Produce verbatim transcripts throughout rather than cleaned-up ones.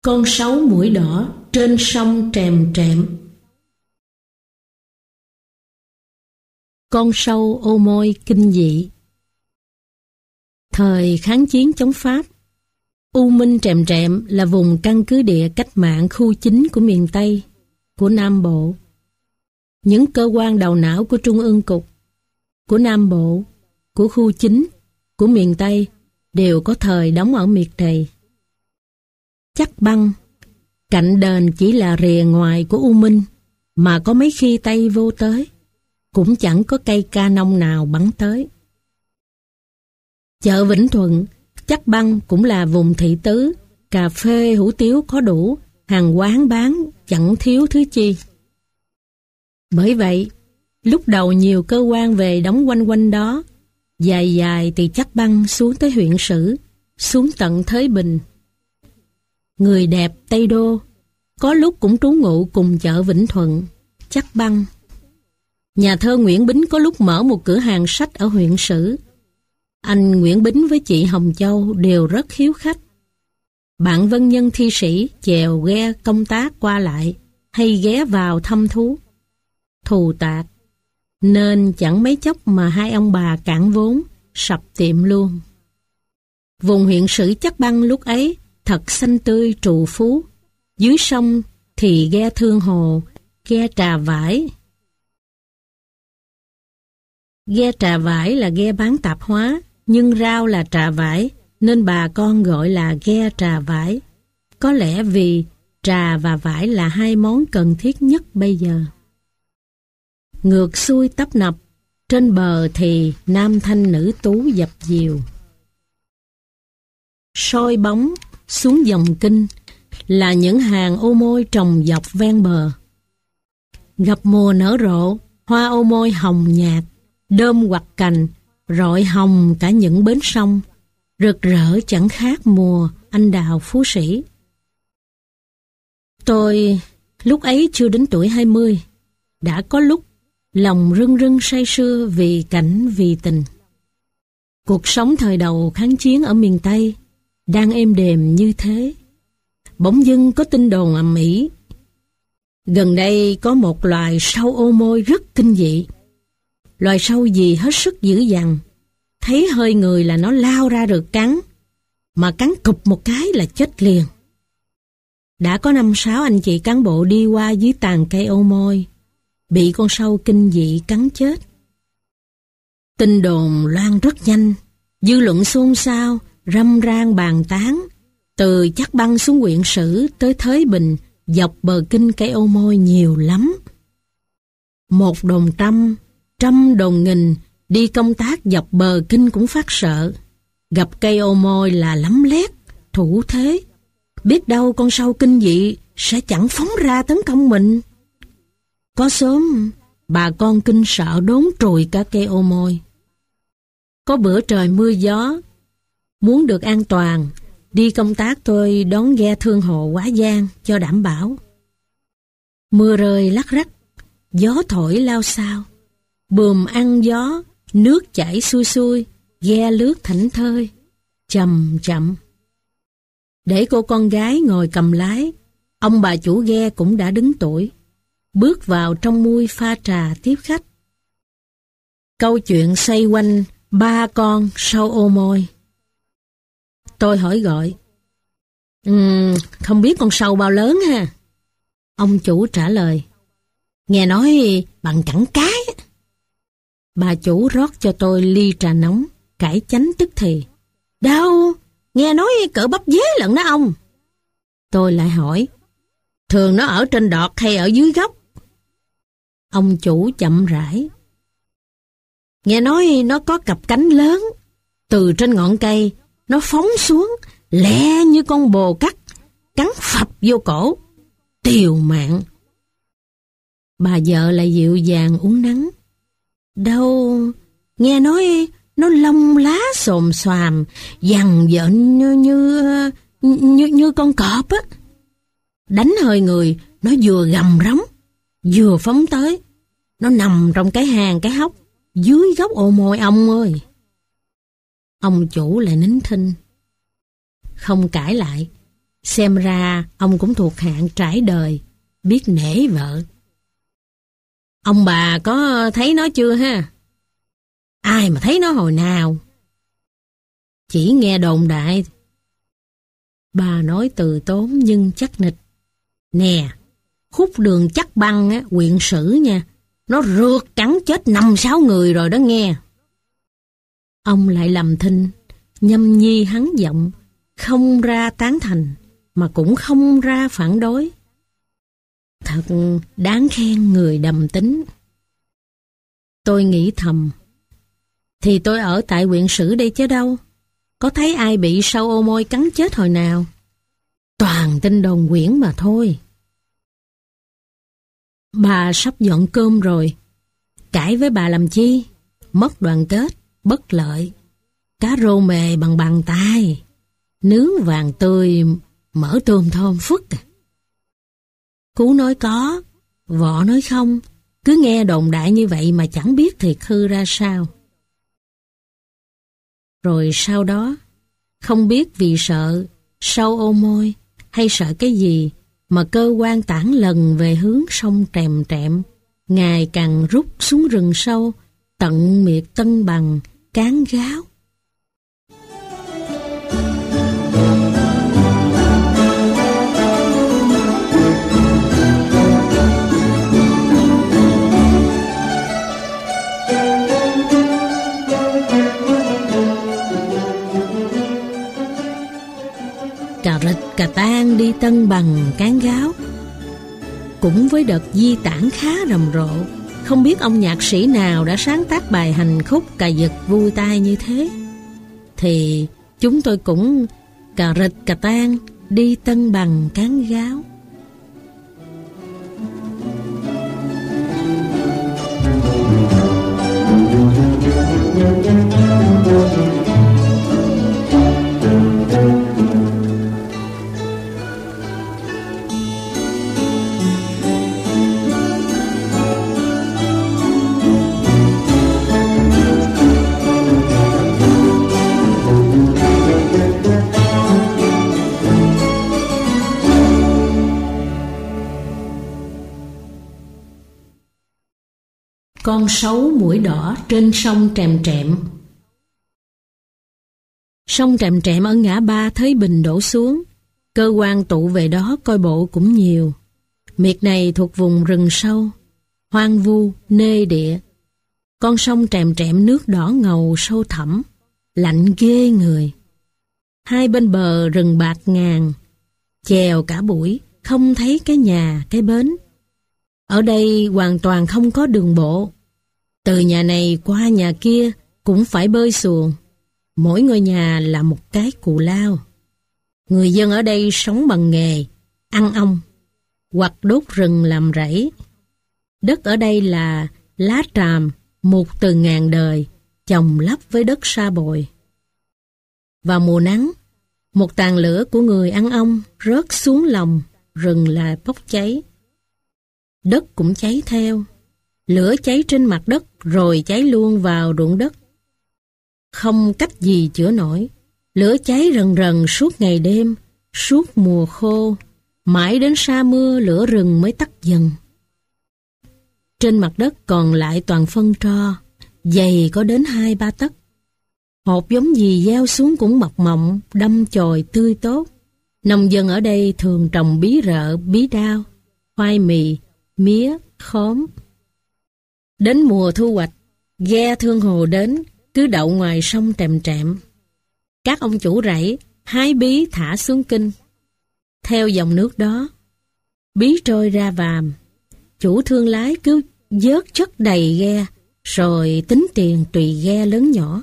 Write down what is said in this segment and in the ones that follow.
Con sấu mũi đỏ trên sông Trèm Trẹm. Con sâu ô môi kinh dị. Thời kháng chiến chống Pháp, U Minh Trèm Trẹm là vùng căn cứ địa cách mạng khu chính của miền Tây, của Nam Bộ. Những cơ quan đầu não của Trung ương Cục, của Nam Bộ, của khu chính, của miền Tây đều có thời đóng ở miệt này. Chắc Băng, cạnh đền chỉ là rìa ngoài của U Minh, mà có mấy khi Tây vô tới, cũng chẳng có cây ca nông nào bắn tới. Chợ Vĩnh Thuận, Chắc Băng cũng là vùng thị tứ, cà phê hủ tiếu có đủ, hàng quán bán chẳng thiếu thứ chi. Bởi vậy, lúc đầu nhiều cơ quan về đóng quanh quanh đó, dài dài từ Chắc Băng xuống tới huyện Sử, xuống tận Thới Bình. Người đẹp Tây Đô, có lúc cũng trú ngụ cùng chợ Vĩnh Thuận, Chắc Băng. Nhà thơ Nguyễn Bính có lúc mở một cửa hàng sách ở huyện Sử. Anh Nguyễn Bính với chị Hồng Châu đều rất hiếu khách. Bạn vân nhân thi sĩ chèo ghe công tác qua lại, hay ghé vào thăm thú. Thù tạc, nên chẳng mấy chốc mà hai ông bà cạn vốn, sập tiệm luôn. Vùng huyện Sử Chắc Băng lúc ấy thật xanh tươi trù phú. Dưới sông thì ghe Thương Hồ, ghe Trà Vải. Ghe Trà Vải là ghe bán tạp hóa, nhưng rau là trà vải, nên bà con gọi là ghe Trà Vải. Có lẽ vì trà và vải là hai món cần thiết nhất bây giờ. Ngược xuôi tấp nập, trên bờ thì nam thanh nữ tú dập dìu. Soi bóng xuống dòng Kinh là những hàng ô môi trồng dọc ven bờ. Gặp mùa nở rộ, hoa ô môi hồng nhạt, đơm quặt cành, rọi hồng cả những bến sông, rực rỡ chẳng khác mùa anh đào Phú Sĩ. Tôi lúc ấy chưa đến tuổi hai mươi, đã có lúc lòng rưng rưng say sưa vì cảnh vì tình. Cuộc sống thời đầu kháng chiến ở miền Tây đang êm đềm như thế, bỗng dưng có tin đồn ầm ĩ. Gần đây có một loài sâu ô môi rất kinh dị. Loài sâu gì hết sức dữ dằn, thấy hơi người là nó lao ra được cắn, mà cắn cụp một cái là chết liền. Đã có năm sáu anh chị cán bộ đi qua dưới tàn cây ô môi, bị con sâu kinh dị cắn chết. Tin đồn loan rất nhanh, dư luận xôn xao, râm ran bàn tán, từ Chắc Băng xuống huyện Sử tới Thới Bình, dọc bờ kinh cây ô môi nhiều lắm. Một đồn trăm, trăm đồn nghìn, đi công tác dọc bờ kinh cũng phát sợ. Gặp cây ô môi là lắm lét, thủ thế. Biết đâu con sâu kinh dị sẽ chẳng phóng ra tấn công mình. Có sớm, bà con kinh sợ đốn trùi cả cây ô môi. Có bữa trời mưa gió, muốn được an toàn, đi công tác tôi đón ghe Thương Hồ Quá Giang cho đảm bảo. Mưa rơi lắc rắc, gió thổi lao xao, buồm ăn gió, nước chảy xuôi xuôi, ghe lướt thảnh thơi, chậm chậm. Để cô con gái ngồi cầm lái, ông bà chủ ghe cũng đã đứng tuổi, bước vào trong mui pha trà tiếp khách. Câu chuyện xoay quanh ba con sâu ô môi. Tôi hỏi gọi, um, không biết con sâu bao lớn ha? Ông chủ trả lời, nghe nói bằng cẳng cái. Bà chủ rót cho tôi ly trà nóng, cải chánh tức thì. Đâu, nghe nói cỡ bắp dế lận đó ông. Tôi lại hỏi, thường nó ở trên đọt hay ở dưới gốc? Ông chủ chậm rãi, nghe nói nó có cặp cánh lớn, từ trên ngọn cây nó phóng xuống, lẹ như con bồ cắt, cắn phập vô cổ, tiều mạng. Bà vợ lại dịu dàng uống nắng. Đâu, nghe nói nó lông lá xồm xoàm, dằn dợn như, như, như, như con cọp á. Đánh hơi người, nó vừa gầm rống, vừa phóng tới. Nó nằm trong cái hang cái hốc, dưới gốc ô môi ông ơi. Ông chủ lại nín thinh, không cãi lại, Xem ra ông cũng thuộc hạng trải đời, biết nể vợ. Ông bà có thấy nó chưa ha? Ai mà thấy nó hồi nào? Chỉ nghe đồn đại. Bà nói từ tốn nhưng chắc nịch. Nè, khúc đường Chắc Băng á, huyện Sử nha, nó rượt cắn chết năm sáu người rồi đó nghe. Ông lại lầm thinh, nhâm nhi hắn giọng, không ra tán thành, mà cũng không ra phản đối. Thật đáng khen người đầm tính. Tôi nghĩ thầm, thì tôi ở tại huyện Sử đây chứ đâu, có thấy ai bị sâu ô môi cắn chết hồi nào. Toàn tin đồn quyển mà thôi. Bà sắp dọn cơm rồi, cãi với bà làm chi? Mất đoàn kết, bất lợi. Cá rô mề bằng bàn tay, nướng vàng tươi, mỡ tôm thơm phức à. Cú nói có, vợ nói không, cứ nghe đồn đại như vậy mà chẳng biết thiệt hư ra sao. Rồi sau đó, không biết vì sợ sâu ô môi hay sợ cái gì mà cơ quan tản lần về hướng sông Trèm Trẹm, ngày càng rút xuống rừng sâu, tận miệt Tân Bằng, Cán Gáo. Cà rịch cà tang đi Tân Bằng, Cán Gáo. Cũng với đợt di tản khá rầm rộ, không biết ông nhạc sĩ nào đã sáng tác bài hành khúc cà giật vui tai như thế. Thì chúng tôi cũng cà rịch cà tang đi Tân Bằng, Cán Gáo. Con sấu mũi đỏ trên sông Trèm Trẹm. Sông Trèm Trẹm ở ngã ba Thới Bình đổ xuống, cơ quan tụ về đó coi bộ cũng nhiều. Miệt này thuộc vùng rừng sâu, hoang vu, nê địa. Con sông Trèm Trẹm nước đỏ ngầu sâu thẳm, lạnh ghê người. Hai bên bờ rừng bạt ngàn, chèo cả buổi, không thấy cái nhà, cái bến. Ở đây hoàn toàn không có đường bộ. Từ nhà này qua nhà kia cũng phải bơi xuồng. Mỗi ngôi nhà là một cái cù lao. Người dân ở đây sống bằng nghề ăn ong hoặc đốt rừng làm rẫy. Đất ở đây là lá tràm mục từ ngàn đời, chồng lấp với đất sa bồi. Vào mùa nắng, một tàn lửa của người ăn ong rớt xuống lòng, rừng là bốc cháy. Đất cũng cháy theo. Lửa cháy trên mặt đất rồi cháy luôn vào ruộng đất. Không cách gì chữa nổi. Lửa cháy rần rần suốt ngày đêm, suốt mùa khô, mãi đến sa mưa lửa rừng mới tắt dần. Trên mặt đất còn lại toàn phân tro, dày có đến hai ba tấc. Hột giống gì gieo xuống cũng mọc mọng, đâm chồi tươi tốt. Nông dân ở đây thường trồng bí rợ, bí đao, khoai mì, mía, khóm. Đến mùa thu hoạch, ghe thương hồ đến, cứ đậu ngoài sông Trèm Trẹm. Các ông chủ rẫy hái bí thả xuống kinh. Theo dòng nước đó, bí trôi ra vàm. Chủ thương lái cứ vớt chất đầy ghe, rồi tính tiền tùy ghe lớn nhỏ.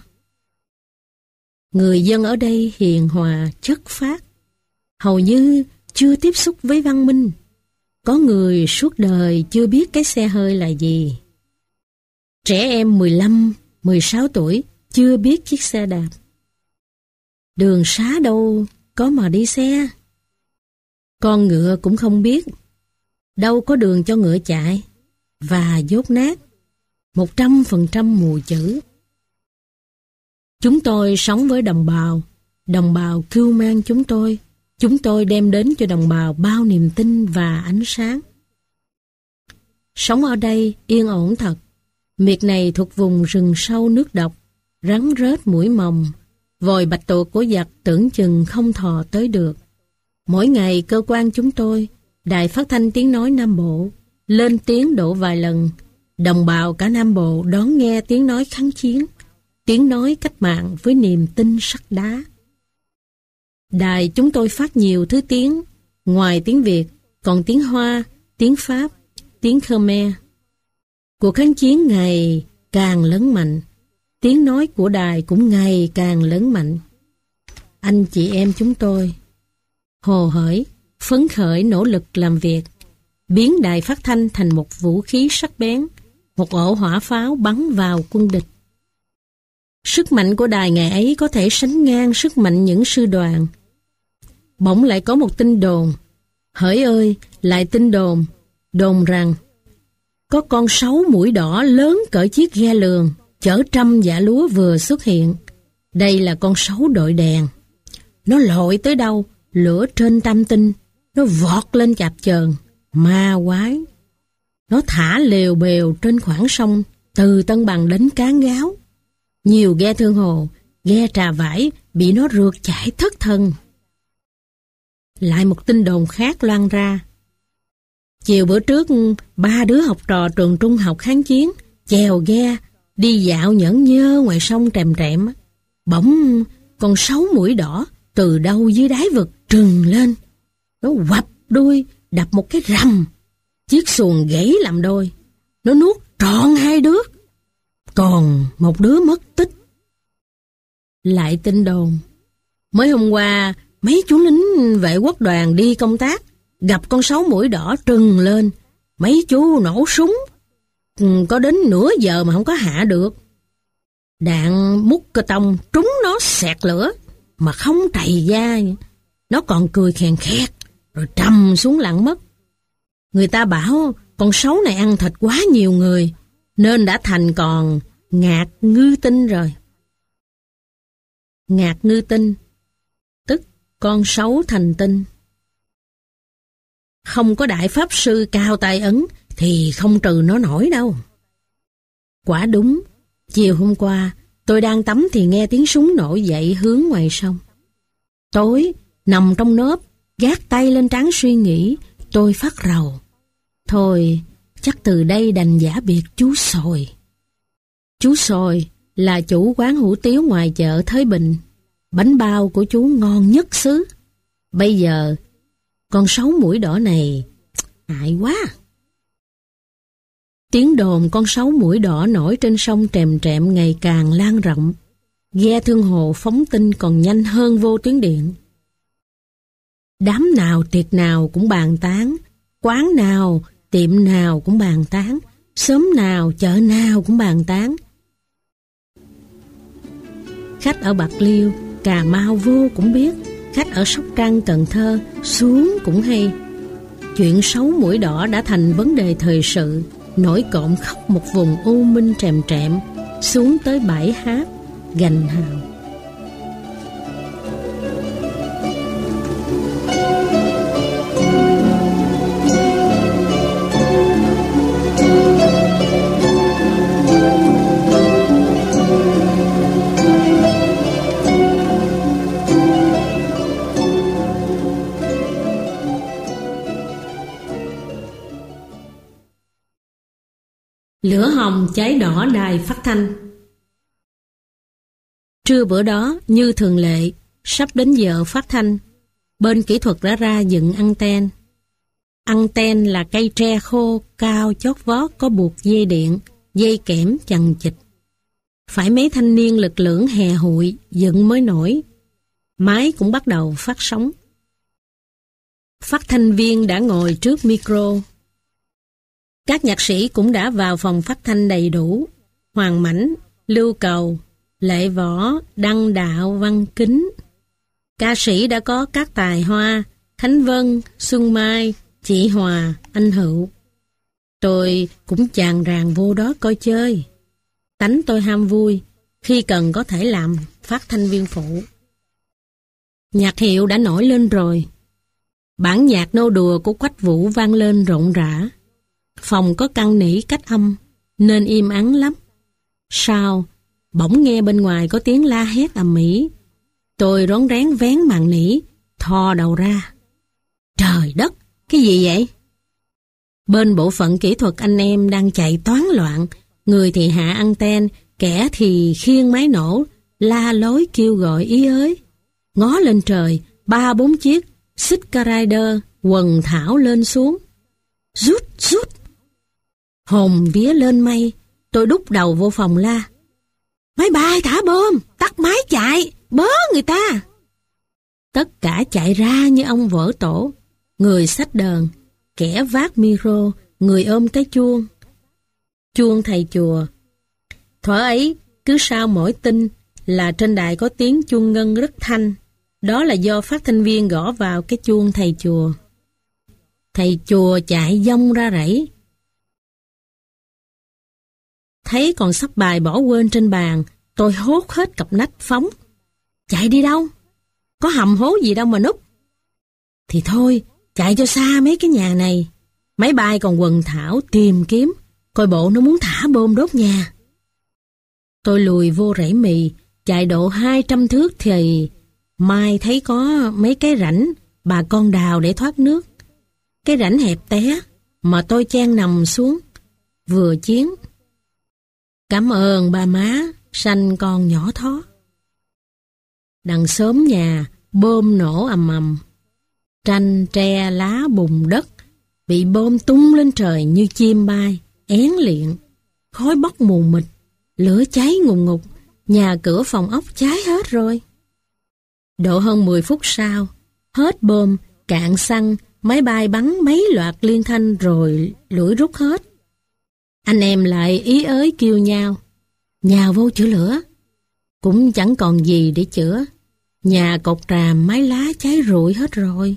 Người dân ở đây hiền hòa, chất phác, hầu như chưa tiếp xúc với văn minh. Có người suốt đời chưa biết cái xe hơi là gì. Trẻ em mười lăm, mười sáu tuổi chưa biết chiếc xe đạp. Đường xá đâu có mà đi xe. Con ngựa cũng không biết. Đâu có đường cho ngựa chạy. Và dốt nát. Một trăm phần trăm mù chữ. Chúng tôi sống với đồng bào. Đồng bào cưu mang chúng tôi. chúng tôi đem đến cho đồng bào bao niềm tin và ánh sáng. Sống ở đây yên ổn thật. Miệt này thuộc vùng rừng sâu nước độc, rắn rết mũi mồng, vòi bạch tuộc của giặc tưởng chừng không thò tới được. Mỗi ngày cơ quan chúng tôi, Đài Phát thanh Tiếng nói Nam Bộ, lên tiếng độ vài lần. Đồng bào cả Nam Bộ đón nghe tiếng nói kháng chiến, tiếng nói cách mạng với niềm tin sắt đá. Đài chúng tôi phát nhiều thứ tiếng, ngoài tiếng Việt, còn tiếng Hoa, tiếng Pháp, tiếng Khmer. Cuộc kháng chiến ngày càng lớn mạnh, tiếng nói của đài cũng ngày càng lớn mạnh. Anh chị em chúng tôi hồ hởi, phấn khởi nỗ lực làm việc, biến đài phát thanh thành một vũ khí sắc bén, một ổ hỏa pháo bắn vào quân địch. Sức mạnh của đài ngày ấy có thể sánh ngang sức mạnh những sư đoàn. Bỗng lại có một tin đồn, hỡi ơi, lại tin đồn, đồn rằng có con sấu mũi đỏ lớn cỡ chiếc ghe lường, chở trăm dạ lúa vừa xuất hiện. Đây là con sấu đội đèn. Nó lội tới đâu, lửa trên tam tinh, nó vọt lên chạp chờn, ma quái. Nó thả lều bèo trên khoảng sông, từ Tân Bằng đến Cán Gáo. Nhiều ghe thương hồ, ghe trà vải bị nó rượt chạy thất thần. Lại một tin đồn khác loan ra. Chiều bữa trước, ba đứa học trò trường trung học kháng chiến chèo ghe đi dạo nhẫn nhơ ngoài sông trèm trẹm. Bỗng con sấu mũi đỏ từ đâu dưới đáy vực trừng lên. Nó quặp đuôi đập một cái rầm, chiếc xuồng gãy làm đôi. Nó nuốt trọn hai đứa, còn một đứa mất tích. Lại tin đồn, mới hôm qua mấy chú lính vệ quốc đoàn đi công tác, gặp con sấu mũi đỏ trừng lên, mấy chú nổ súng, có đến nửa giờ mà không có hạ được. Đạn mút cơ tông trúng nó xẹt lửa, mà không trầy da, nó còn cười khèn khẹt, rồi trầm xuống lặng mất. Người ta bảo con sấu này ăn thịt quá nhiều người, nên đã thành còn ngạc ngư tinh rồi. Ngạc ngư tinh, tức con sấu thành tinh. Không có đại pháp sư cao tay ấn thì không trừ nó nổi đâu. Quả đúng, chiều hôm qua tôi đang tắm thì nghe tiếng súng nổi dậy hướng ngoài sông. Tối, nằm trong nớp, gác tay lên trán suy nghĩ, tôi phát rầu. Thôi, chắc từ đây đành giả biệt chú Sồi. Chú Sồi là chủ quán hủ tiếu ngoài chợ Thới Bình. Bánh bao của chú ngon nhất xứ. Bây giờ, con sấu mũi đỏ này, hại quá. Tiếng đồn con sấu mũi đỏ nổi trên sông Trèm Trẹm ngày càng lan rộng. Ghe thương hồ phóng tin còn nhanh hơn vô tuyến điện. Đám nào tiệc nào cũng bàn tán, quán nào, tiệm nào cũng bàn tán, xóm nào, chợ nào cũng bàn tán. Khách ở Bạc Liêu, Cà Mau vô cũng biết, khách ở Sóc Trăng, Cần Thơ xuống cũng hay. Chuyện sấu mũi đỏ đã thành vấn đề thời sự, nổi cộm khắp một vùng u minh Trèm Trẹm, xuống tới bãi hát, Gành Hào. Lửa hồng cháy đỏ đài phát thanh. Trưa bữa đó, như thường lệ, sắp đến giờ phát thanh, bên kỹ thuật đã ra dựng anten. Anten là cây tre khô, cao chót vót có buộc dây điện, dây kẽm chằng chịt. Phải mấy thanh niên lực lưỡng hè hụi, dựng mới nổi. Máy cũng bắt đầu phát sóng. Phát thanh viên đã ngồi trước micro. Các nhạc sĩ cũng đã vào phòng phát thanh đầy đủ. Hoàng Mãnh, Lưu Cầu, Lệ Võ, Đăng Đạo, Văn Kính. Ca sĩ đã có các tài hoa, Khánh Vân, Xuân Mai, chị Hòa, anh Hữu. Tôi cũng chàng ràng vô đó coi chơi. Tánh tôi ham vui, khi cần có thể làm phát thanh viên phụ. Nhạc hiệu đã nổi lên rồi. Bản nhạc nô đùa của Quách Vũ vang lên rộn rã. Phòng có căn nỉ cách âm, nên im ắng lắm. Sau, bỗng nghe bên ngoài có tiếng la hét ầm ĩ. Tôi rón rén vén màn nỉ, thò đầu ra. Trời đất, cái gì vậy? Bên bộ phận kỹ thuật anh em đang chạy toán loạn, người thì hạ anten, kẻ thì khiêng máy nổ, la lối kêu gọi ý ới. Ngó lên trời, ba bốn chiếc Sitka Rider quần thảo lên xuống. Rút, rút. Hồn vía lên mây, tôi đút đầu vô phòng la. Máy bay thả bom, tắt máy chạy, bớ người ta. Tất cả chạy ra như ông vỡ tổ, người xách đờn, kẻ vác micro, người ôm cái chuông. Chuông thầy chùa. Thuở ấy, cứ sau mỗi tin là trên đài có tiếng chuông ngân rất thanh. Đó là do phát thanh viên gõ vào cái chuông thầy chùa. Thầy chùa chạy dông ra rẫy. Thấy còn sắp bài bỏ quên trên bàn, tôi hốt hết cặp nách phóng. Chạy đi đâu? Có hầm hố gì đâu mà núp. Thì thôi, chạy cho xa mấy cái nhà này. Máy bay còn quần thảo tìm kiếm, coi bộ nó muốn thả bom đốt nhà. Tôi lùi vô rẫy mì, chạy độ hai trăm thước thì mai thấy có mấy cái rãnh bà con đào để thoát nước. Cái rãnh hẹp té mà tôi chen nằm xuống, vừa chiến. Cảm ơn ba má, sanh con nhỏ thó. Đằng xóm nhà, bom nổ ầm ầm. Tranh, tre, lá, bùn đất bị bom tung lên trời như chim bay, én liệng. Khói bốc mù mịt, lửa cháy ngùn ngụt, nhà cửa phòng ốc cháy hết rồi. Độ hơn mười phút sau, hết bom, cạn xăng, máy bay bắn mấy loạt liên thanh rồi lửa rút hết. Anh em lại ý ới kêu nhau, nhào vô chữa lửa. Cũng chẳng còn gì để chữa. Nhà cột tràm mái lá cháy rụi hết rồi.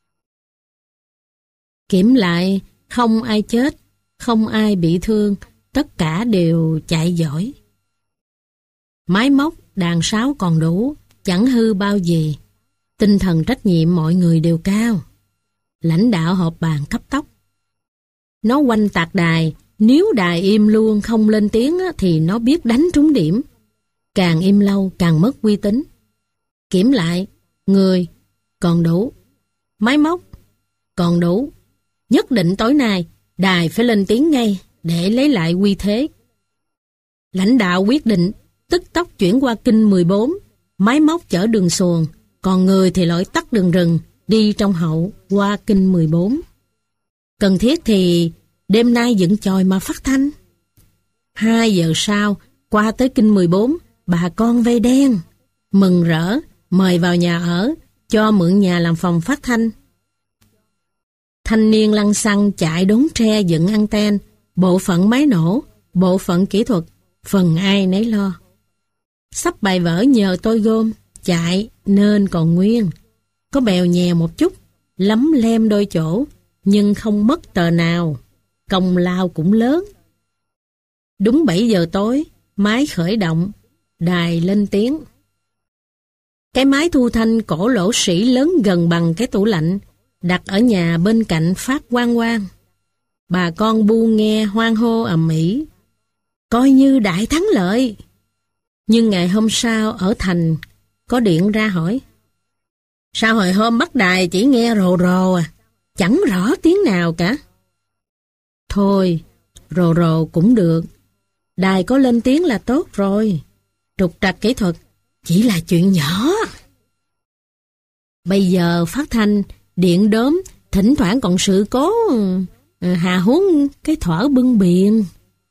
Kiểm lại, không ai chết, không ai bị thương, tất cả đều chạy giỏi. Máy móc, đàn sáo còn đủ, chẳng hư bao gì. Tinh thần trách nhiệm mọi người đều cao. Lãnh đạo họp bàn cấp tốc. Nó quanh tạc đài, nếu đài im luôn không lên tiếng thì nó biết đánh trúng điểm. Càng im lâu càng mất uy tín. Kiểm lại, người, còn đủ. Máy móc, còn đủ. Nhất định tối nay, đài phải lên tiếng ngay để lấy lại uy thế. Lãnh đạo quyết định, tức tốc chuyển qua kinh mười bốn, máy móc chở đường xuồng, còn người thì lội tắt đường rừng, đi trong hậu qua kinh mười bốn. Cần thiết thì đêm nay dựng chòi mà phát thanh. Hai giờ sau, qua tới kinh mười bốn, bà con vây đen, mừng rỡ, mời vào nhà ở, cho mượn nhà làm phòng phát thanh. Thanh niên lăn xăng chạy đốn tre dựng anten, bộ phận máy nổ, bộ phận kỹ thuật, phần ai nấy lo. Sắp bài vở nhờ tôi gom, chạy nên còn nguyên. Có bèo nhèo một chút, lấm lem đôi chỗ, nhưng không mất tờ nào. Công lao cũng lớn. Đúng bảy giờ tối, máy khởi động, đài lên tiếng. Cái máy thu thanh cổ lỗ sĩ lớn gần bằng cái tủ lạnh, đặt ở nhà bên cạnh phát quang quang. Bà con bu nghe hoan hô ầm ĩ, coi như đại thắng lợi. Nhưng ngày hôm sau ở thành có điện ra hỏi, sao hồi hôm bắt đài chỉ nghe rồ rồ à, chẳng rõ tiếng nào cả. Thôi, rồ rồ cũng được, đài có lên tiếng là tốt rồi. Trục trặc kỹ thuật chỉ là chuyện nhỏ. Bây giờ phát thanh, điện đốm, thỉnh thoảng còn sự cố, hà huống cái thuở bưng biện.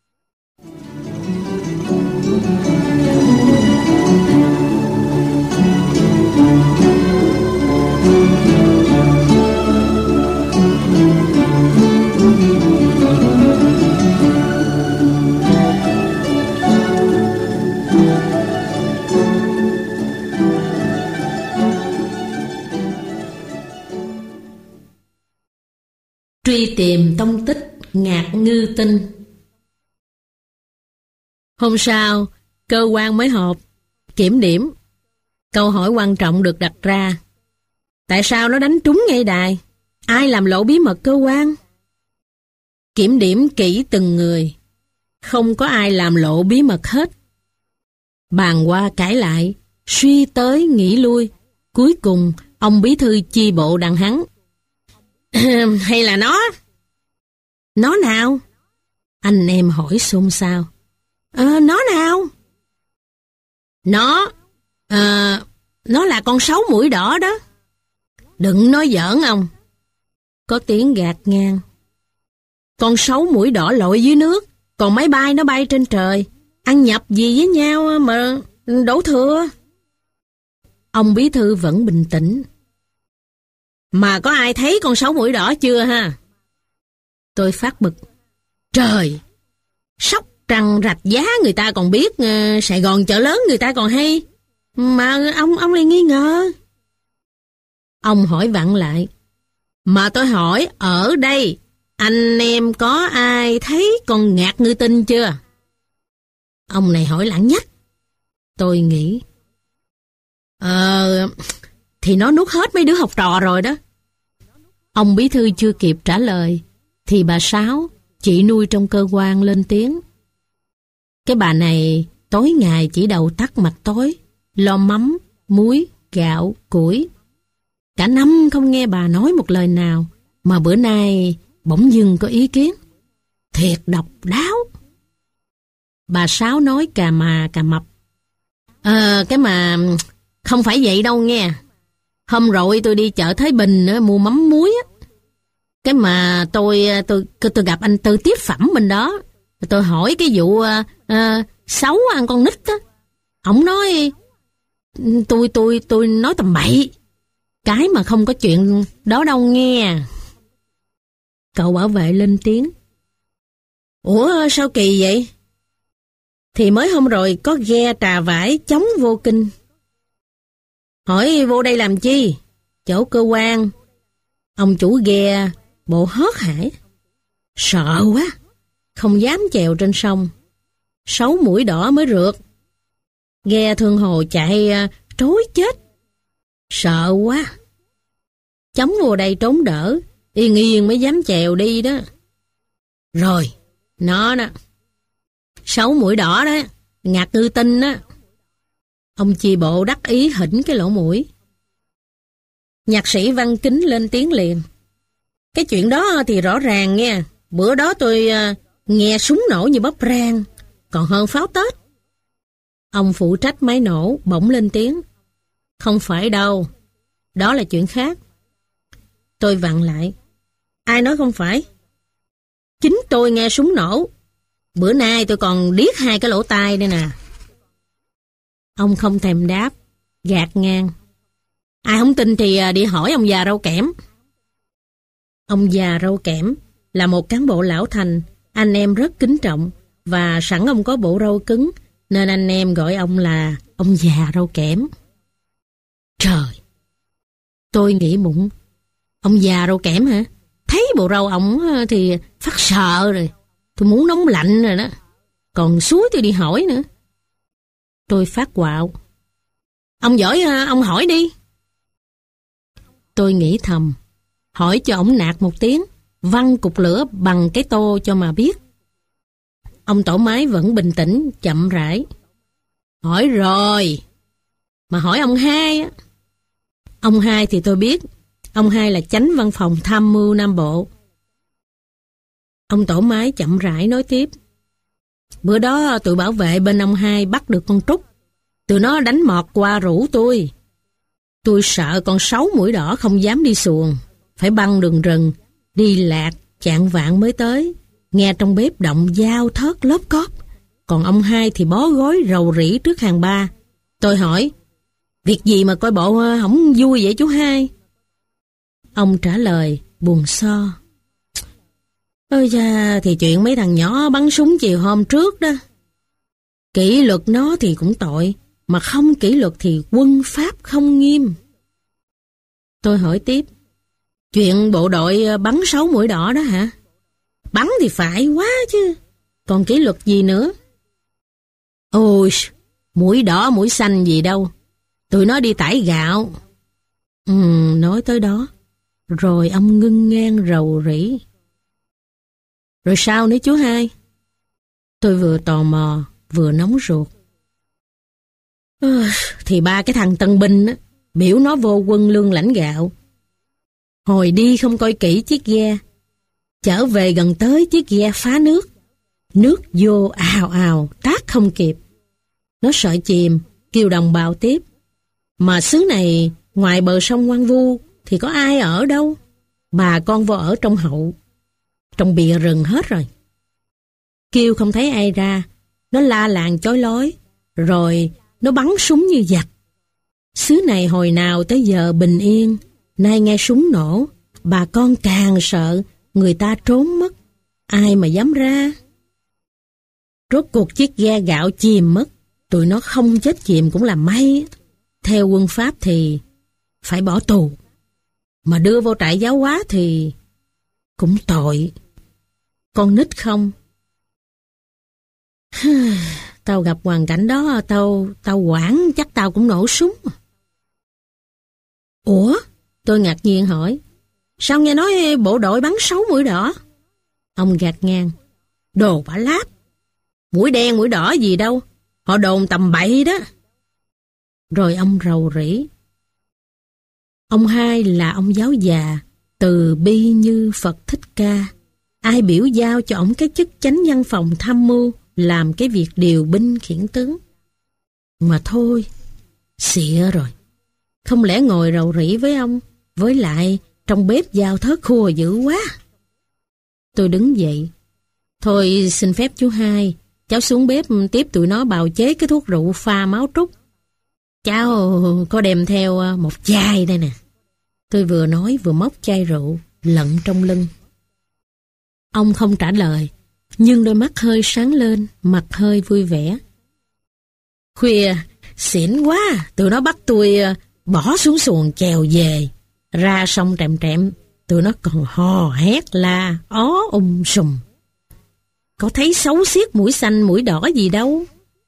Truy tìm tông tích ngạc ngư tinh. Hôm sau, cơ quan mới họp, kiểm điểm. Câu hỏi quan trọng được đặt ra, Tại sao nó đánh trúng ngay đài? Ai làm lộ bí mật cơ quan? Kiểm điểm kỹ từng người. Không có ai làm lộ bí mật hết. Bàn qua cãi lại, suy tới nghĩ lui. Cuối cùng, ông bí thư chi bộ đặng hắn. Hay là nó? Nó nào? Anh em hỏi xôn xao. Ờ, nó nào? Nó, ờ, nó là con sấu mũi đỏ đó. Đừng nói giỡn ông. Có tiếng gạt ngang. Con sấu mũi đỏ lội dưới nước, còn máy bay nó bay trên trời. Ăn nhập gì với nhau mà đổ thừa. Ông bí thư vẫn bình tĩnh. Mà có ai thấy con sấu mũi đỏ chưa ha? Tôi phát bực. Trời! Sóc Trăng Rạch Giá người ta còn biết, uh, Sài Gòn chợ lớn người ta còn hay. Mà ông ông lại nghi ngờ. Ông hỏi vặn lại. Mà tôi hỏi ở đây, anh em có ai thấy con ngạc ngư tinh chưa? Ông này hỏi lẳng nhách. Tôi nghĩ. Ờ... Thì nó nuốt hết mấy đứa học trò rồi đó. Ông bí thư chưa kịp trả lời, thì bà Sáu, chị nuôi trong cơ quan lên tiếng. Cái bà này tối ngày chỉ đầu tắt mặt tối, lo mắm, muối, gạo, củi. Cả năm không nghe bà nói một lời nào, mà bữa nay bỗng dưng có ý kiến. Thiệt độc đáo. Bà Sáu nói cà mà cà mập. Ờ, cái mà không phải vậy đâu nghe. Hôm rồi tôi đi chợ Thới Bình mua mắm muối á. Cái mà tôi tôi tôi gặp anh Tư tiếp phẩm bên đó. Tôi hỏi cái vụ uh, uh, xấu ăn con nít á. Ông nói tôi tôi tôi nói tầm bậy. Cái mà không có chuyện đó đâu nghe. Cậu bảo vệ lên tiếng. Ủa sao kỳ vậy? Thì mới hôm rồi có ghe trà vải chống vô kinh. Hỏi vô đây làm chi? Chỗ cơ quan. Ông chủ ghe bộ hớt hải. Sợ quá, không dám chèo trên sông. Sáu mũi đỏ mới rượt. Ghe thương hồ chạy trối chết. Sợ quá. Chống vô đây trốn đỡ, yên yên mới dám chèo đi đó. Rồi, nó đó. Sáu mũi đỏ đó, ngạc ngư tinh đó. Ông chi bộ đắc ý hỉnh cái lỗ mũi. Nhạc sĩ Văn Kính lên tiếng liền. Cái chuyện đó thì rõ ràng nghe. Bữa đó tôi uh, nghe súng nổ như bóp rang, còn hơn pháo Tết. Ông phụ trách máy nổ bỗng lên tiếng. Không phải đâu, đó là chuyện khác. Tôi vặn lại. Ai nói không phải? Chính tôi nghe súng nổ. Bữa nay tôi còn điếc hai cái lỗ tai đây nè. Ông không thèm đáp, gạt ngang. Ai không tin thì đi hỏi ông già râu kẽm. Ông già râu kẽm là một cán bộ lão thành, anh em rất kính trọng, và sẵn ông có bộ râu cứng, nên anh em gọi ông là ông già râu kẽm. Trời! Tôi nghĩ bụng, ông già râu kẽm hả? Thấy bộ râu ổng thì phát sợ rồi. Tôi muốn nóng lạnh rồi đó. Còn suối tôi đi hỏi nữa. Tôi phát quạo. Ông giỏi, ông hỏi đi. Tôi nghĩ thầm. Hỏi cho ổng nạt một tiếng, văng cục lửa bằng cái tô cho mà biết. Ông tổ máy vẫn bình tĩnh, chậm rãi. Hỏi rồi. Mà hỏi ông hai á. Ông hai thì tôi biết. Ông hai là chánh văn phòng tham mưu Nam Bộ. Ông tổ máy chậm rãi nói tiếp. Bữa đó tụi bảo vệ bên ông hai bắt được con trúc. Tụi nó đánh mọt qua rủ tôi. Tôi sợ con sấu mũi đỏ không dám đi xuồng. Phải băng đường rừng, đi lạc, chạng vạng mới tới. Nghe trong bếp động dao thớt lốp cóp. Còn ông hai thì bó gối rầu rĩ trước hàng ba. Tôi hỏi, việc gì mà coi bộ không vui vậy chú hai? Ông trả lời, buồn so. Ôi da, thì chuyện mấy thằng nhỏ bắn súng chiều hôm trước đó. Kỷ luật nó thì cũng tội, mà không kỷ luật thì quân pháp không nghiêm. Tôi hỏi tiếp, chuyện bộ đội bắn sáu mũi đỏ đó hả? Bắn thì phải quá chứ, còn kỷ luật gì nữa? Ôi, mũi đỏ mũi xanh gì đâu, tụi nó đi tải gạo. Ừ, nói tới đó, rồi ông ngưng ngang rầu rĩ. Rồi sao nữa chú hai? Tôi vừa tò mò, vừa nóng ruột. Ừ, thì ba cái thằng tân binh á, biểu nó vô quân lương lãnh gạo. Hồi đi không coi kỹ chiếc ghe, trở về gần tới chiếc ghe phá nước. Nước vô ào ào, tát không kịp. Nó sợ chìm, kêu đồng bào tiếp. Mà xứ này, ngoài bờ sông hoang vu, thì có ai ở đâu. Bà con vô ở trong hậu, trong bìa rừng hết rồi. Kêu không thấy ai ra, nó la làng chói lối, rồi nó bắn súng như giặc. Xứ này hồi nào tới giờ bình yên, nay nghe súng nổ, bà con càng sợ, người ta trốn mất, ai mà dám ra. Rốt cuộc chiếc ghe gạo chìm mất, tụi nó không chết chìm cũng là may. Theo quân Pháp thì phải bỏ tù, mà đưa vô trại giáo hóa thì cũng tội. Con nít không? Tao gặp hoàn cảnh đó, tao tao quản chắc tao cũng nổ súng. Ủa? Tôi ngạc nhiên hỏi. Sao nghe nói bộ đội bắn sáu mũi đỏ? Ông gạt ngang. Đồ bả láp. Mũi đen mũi đỏ gì đâu, họ đồn tầm bậy đó. Rồi ông rầu rĩ. Ông hai là ông giáo già, từ bi như Phật Thích Ca. Ai biểu giao cho ông cái chức chánh văn phòng tham mưu, làm cái việc điều binh khiển tướng. Mà thôi, xịa rồi. Không lẽ ngồi rầu rĩ với ông, với lại trong bếp giao thớt khua dữ quá. Tôi đứng dậy. Thôi xin phép chú hai, cháu xuống bếp tiếp tụi nó bào chế cái thuốc rượu pha máu trúc. Cháu có đem theo một chai đây nè. Tôi vừa nói vừa móc chai rượu lận trong lưng. Ông không trả lời, nhưng đôi mắt hơi sáng lên, mặt hơi vui vẻ. Khuya, xỉn quá, tụi nó bắt tôi bỏ xuống xuồng chèo về. Ra sông trẹm trẹm, tụi nó còn hò hét la, ó um sùm. Có thấy xấu xiết mũi xanh mũi đỏ gì đâu.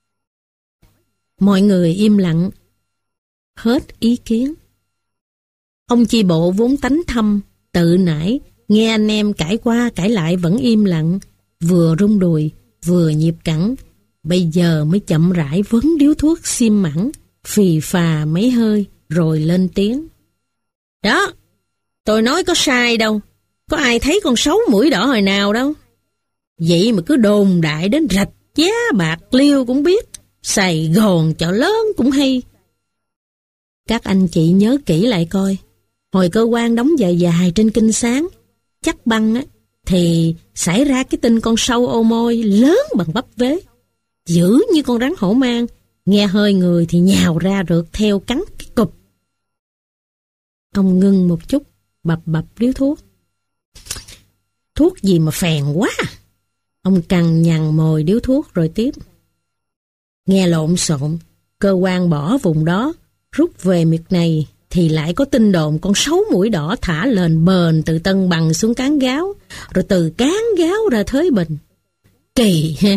Mọi người im lặng, hết ý kiến. Ông chi bộ vốn tánh thâm, tự nãy, nghe anh em cãi qua cãi lại vẫn im lặng, vừa rung đùi, vừa nhịp cẳng. Bây giờ mới chậm rãi vấn điếu thuốc xiêm mẳng, phì phà mấy hơi, rồi lên tiếng. Đó, tôi nói có sai đâu, có ai thấy con sấu mũi đỏ hồi nào đâu. Vậy mà cứ đồn đại đến Rạch Giá Bạc Liêu cũng biết, Sài Gòn chợ lớn cũng hay. Các anh chị nhớ kỹ lại coi, hồi cơ quan đóng dài dài trên Kinh Sáng, chắc băng á, thì xảy ra cái tin con sâu ô môi lớn bằng bắp vế, dữ như con rắn hổ mang, nghe hơi người thì nhào ra rượt theo cắn cái cụp. Ông ngưng một chút, bập bập điếu thuốc. Thuốc gì mà phèn quá. Ông cằn nhằn mồi điếu thuốc rồi tiếp. Nghe lộn xộn, cơ quan bỏ vùng đó, rút về miệt này, thì lại có tin đồn con sấu mũi đỏ thả lên bờn từ Tân Bằng xuống Cán Gáo, rồi từ Cán Gáo ra Thới Bình. Kỳ ha.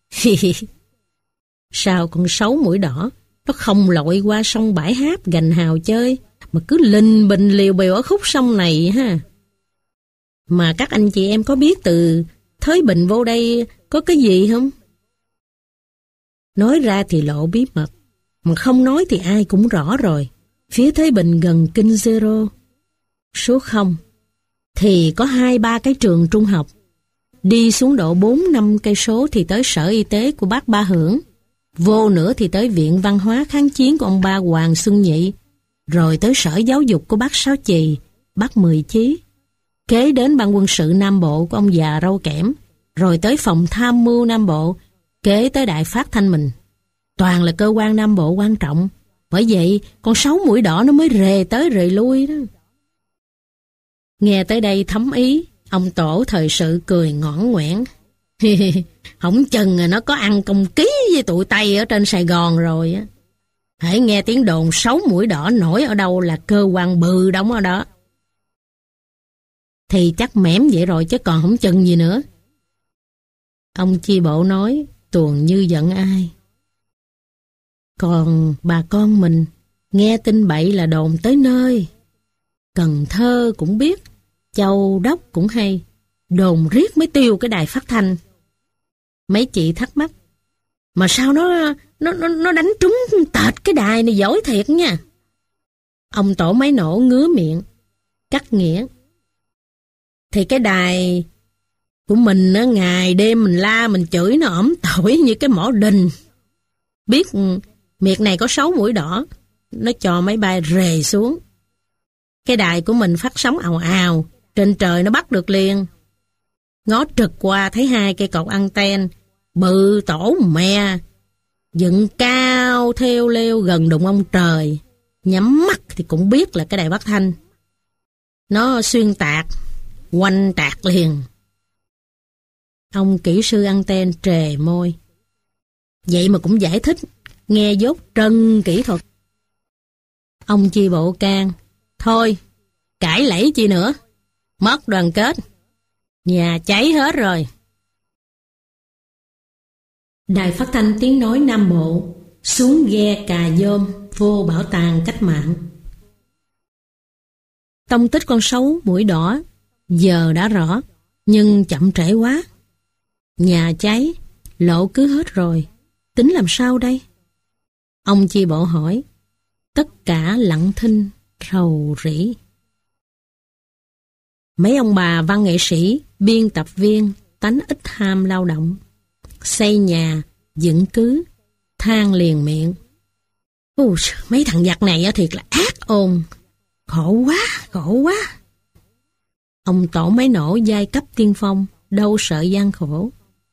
Sao con sấu mũi đỏ nó không lội qua sông Bãi Háp gành hào chơi, mà cứ lình bình liều bèo ở khúc sông này ha. Mà các anh chị em có biết từ Thới Bình vô đây có cái gì không? Nói ra thì lộ bí mật, mà không nói thì ai cũng rõ rồi. Phía Thới Bình gần Kinh Zero. Số không thì có hai ba cái trường trung học. Đi xuống độ bốn năm cây số thì tới sở y tế của bác Ba Hưởng. Vô nữa thì tới Viện Văn hóa Kháng Chiến của ông ba Hoàng Xuân Nhị. Rồi tới sở giáo dục của bác Sáu Chì, bác Mười Chí. Kế đến ban quân sự Nam Bộ của ông già râu kẽm. Rồi tới phòng tham mưu Nam Bộ, kế tới đài phát thanh mình. Toàn là cơ quan Nam Bộ quan trọng. Bởi vậy con sấu mũi đỏ nó mới rề tới rề lui đó. Nghe tới đây thấm ý, ông tổ thời sự cười ngõn ngoẻn. Hổng chừng nó có ăn công ký với tụi Tây ở trên Sài Gòn rồi á. Hãy nghe tiếng đồn sấu mũi đỏ nổi ở đâu là cơ quan bự đóng ở đó. Thì chắc mẻm vậy rồi chứ còn không chừng gì nữa. Ông chi bộ nói, tuồn như giận ai. Còn bà con mình, nghe tin bậy là đồn tới nơi, Cần Thơ cũng biết, Châu Đốc cũng hay, đồn riết mới tiêu cái đài phát thanh. Mấy chị thắc mắc, mà sao nó nó nó, nó đánh trúng tệt cái đài này giỏi thiệt nha. Ông Tổ Máy Nổ ngứa miệng, cắt nghĩa. Thì cái đài của mình á, ngày đêm mình la mình chửi nó ỏm tỏi như cái mỏ đình. Biết miệt này có sáu mũi đỏ, nó cho máy bay rề xuống. Cái đài của mình phát sóng ào ào, trên trời nó bắt được liền. Ngó trực qua thấy hai cây cột anten bự tổ mè, dựng cao theo leo gần đụng ông trời. Nhắm mắt thì cũng biết là cái đài phát thanh. Nó xuyên tạc, quanh tạc liền. Ông kỹ sư anten trề môi. Vậy mà cũng giải thích, nghe dốt trân kỹ thuật. Ông chi bộ can. Thôi, cãi lẫy chi nữa. Mất đoàn kết. Nhà cháy hết rồi. Đài phát thanh tiếng nói Nam Bộ xuống ghe Cà Dôm vô bảo tàng cách mạng. Tông tích con sấu mũi đỏ giờ đã rõ, nhưng chậm trễ quá. Nhà cháy, lộ cứ hết rồi, tính làm sao đây? Ông chi bộ hỏi. Tất cả lặng thinh, rầu rĩ. Mấy ông bà văn nghệ sĩ, biên tập viên, tánh ít ham lao động. Xây nhà, dựng cứ, than liền miệng. Ui, mấy thằng giặc này thiệt là ác ôn. Khổ quá, khổ quá. Ông Tổ Máy Nổ giai cấp tiên phong, đâu sợ gian khổ.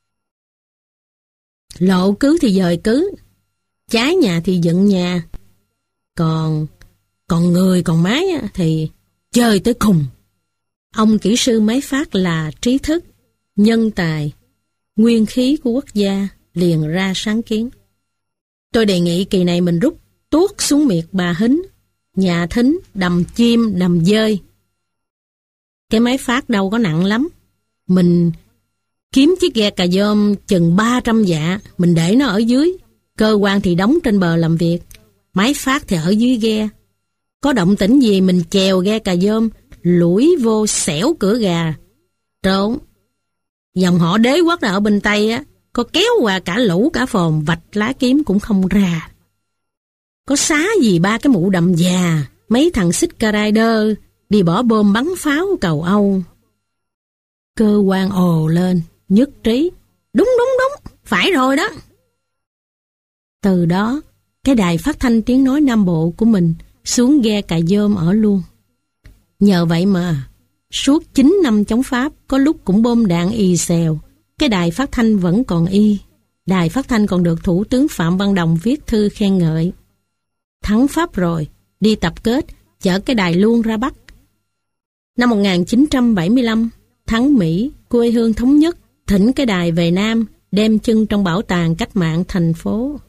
Lộ cứ thì dời cứ, trái nhà thì dựng nhà. Còn còn người còn máy thì chơi tới cùng. Ông kỹ sư máy phát là trí thức, nhân tài, nguyên khí của quốc gia, liền ra sáng kiến. Tôi đề nghị kỳ này mình rút tuốt xuống miệt Bà Hính, Nhà Thính, Đầm Chim, Đầm Dơi. Cái máy phát đâu có nặng lắm. Mình kiếm chiếc ghe Cà Dôm chừng ba trăm dạ, mình để nó ở dưới. Cơ quan thì đóng trên bờ làm việc, máy phát thì ở dưới ghe. Có động tĩnh gì mình chèo ghe Cà Dôm, lủi vô xẻo cửa gà, trốn. Dòng họ Đế Quốc ở bên Tây á, có kéo qua cả lũ cả phồn, vạch lá kiếm cũng không ra. Có xá gì ba cái mụ đầm già, mấy thằng xích ca rider đi bỏ bom bắn pháo cầu Âu. Cơ quan ồ lên, nhất trí. Đúng đúng đúng, phải rồi đó. Từ đó, cái đài phát thanh tiếng nói Nam Bộ của mình xuống ghe Cà Dôm ở luôn. Nhờ vậy mà, suốt chín năm chống Pháp, có lúc cũng bom đạn y xèo, cái đài phát thanh vẫn còn y. Đài phát thanh còn được Thủ tướng Phạm Văn Đồng viết thư khen ngợi. Thắng Pháp rồi, đi tập kết, chở cái đài luôn ra Bắc. Năm một nghìn chín trăm bảy mươi lăm, thắng Mỹ, quê hương thống nhất, thỉnh cái đài về Nam, đem chân trong bảo tàng cách mạng thành phố.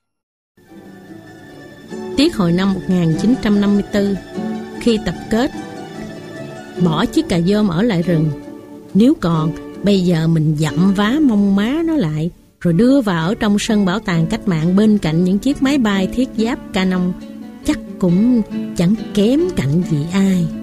Tiết hồi năm một nghìn chín trăm năm mươi tư, khi tập kết, bỏ chiếc Cà Dôm ở lại rừng. Nếu còn, bây giờ mình dặm vá mông má nó lại, rồi đưa vào ở trong sân bảo tàng cách mạng bên cạnh những chiếc máy bay thiết giáp Canon, chắc cũng chẳng kém cạnh gì ai.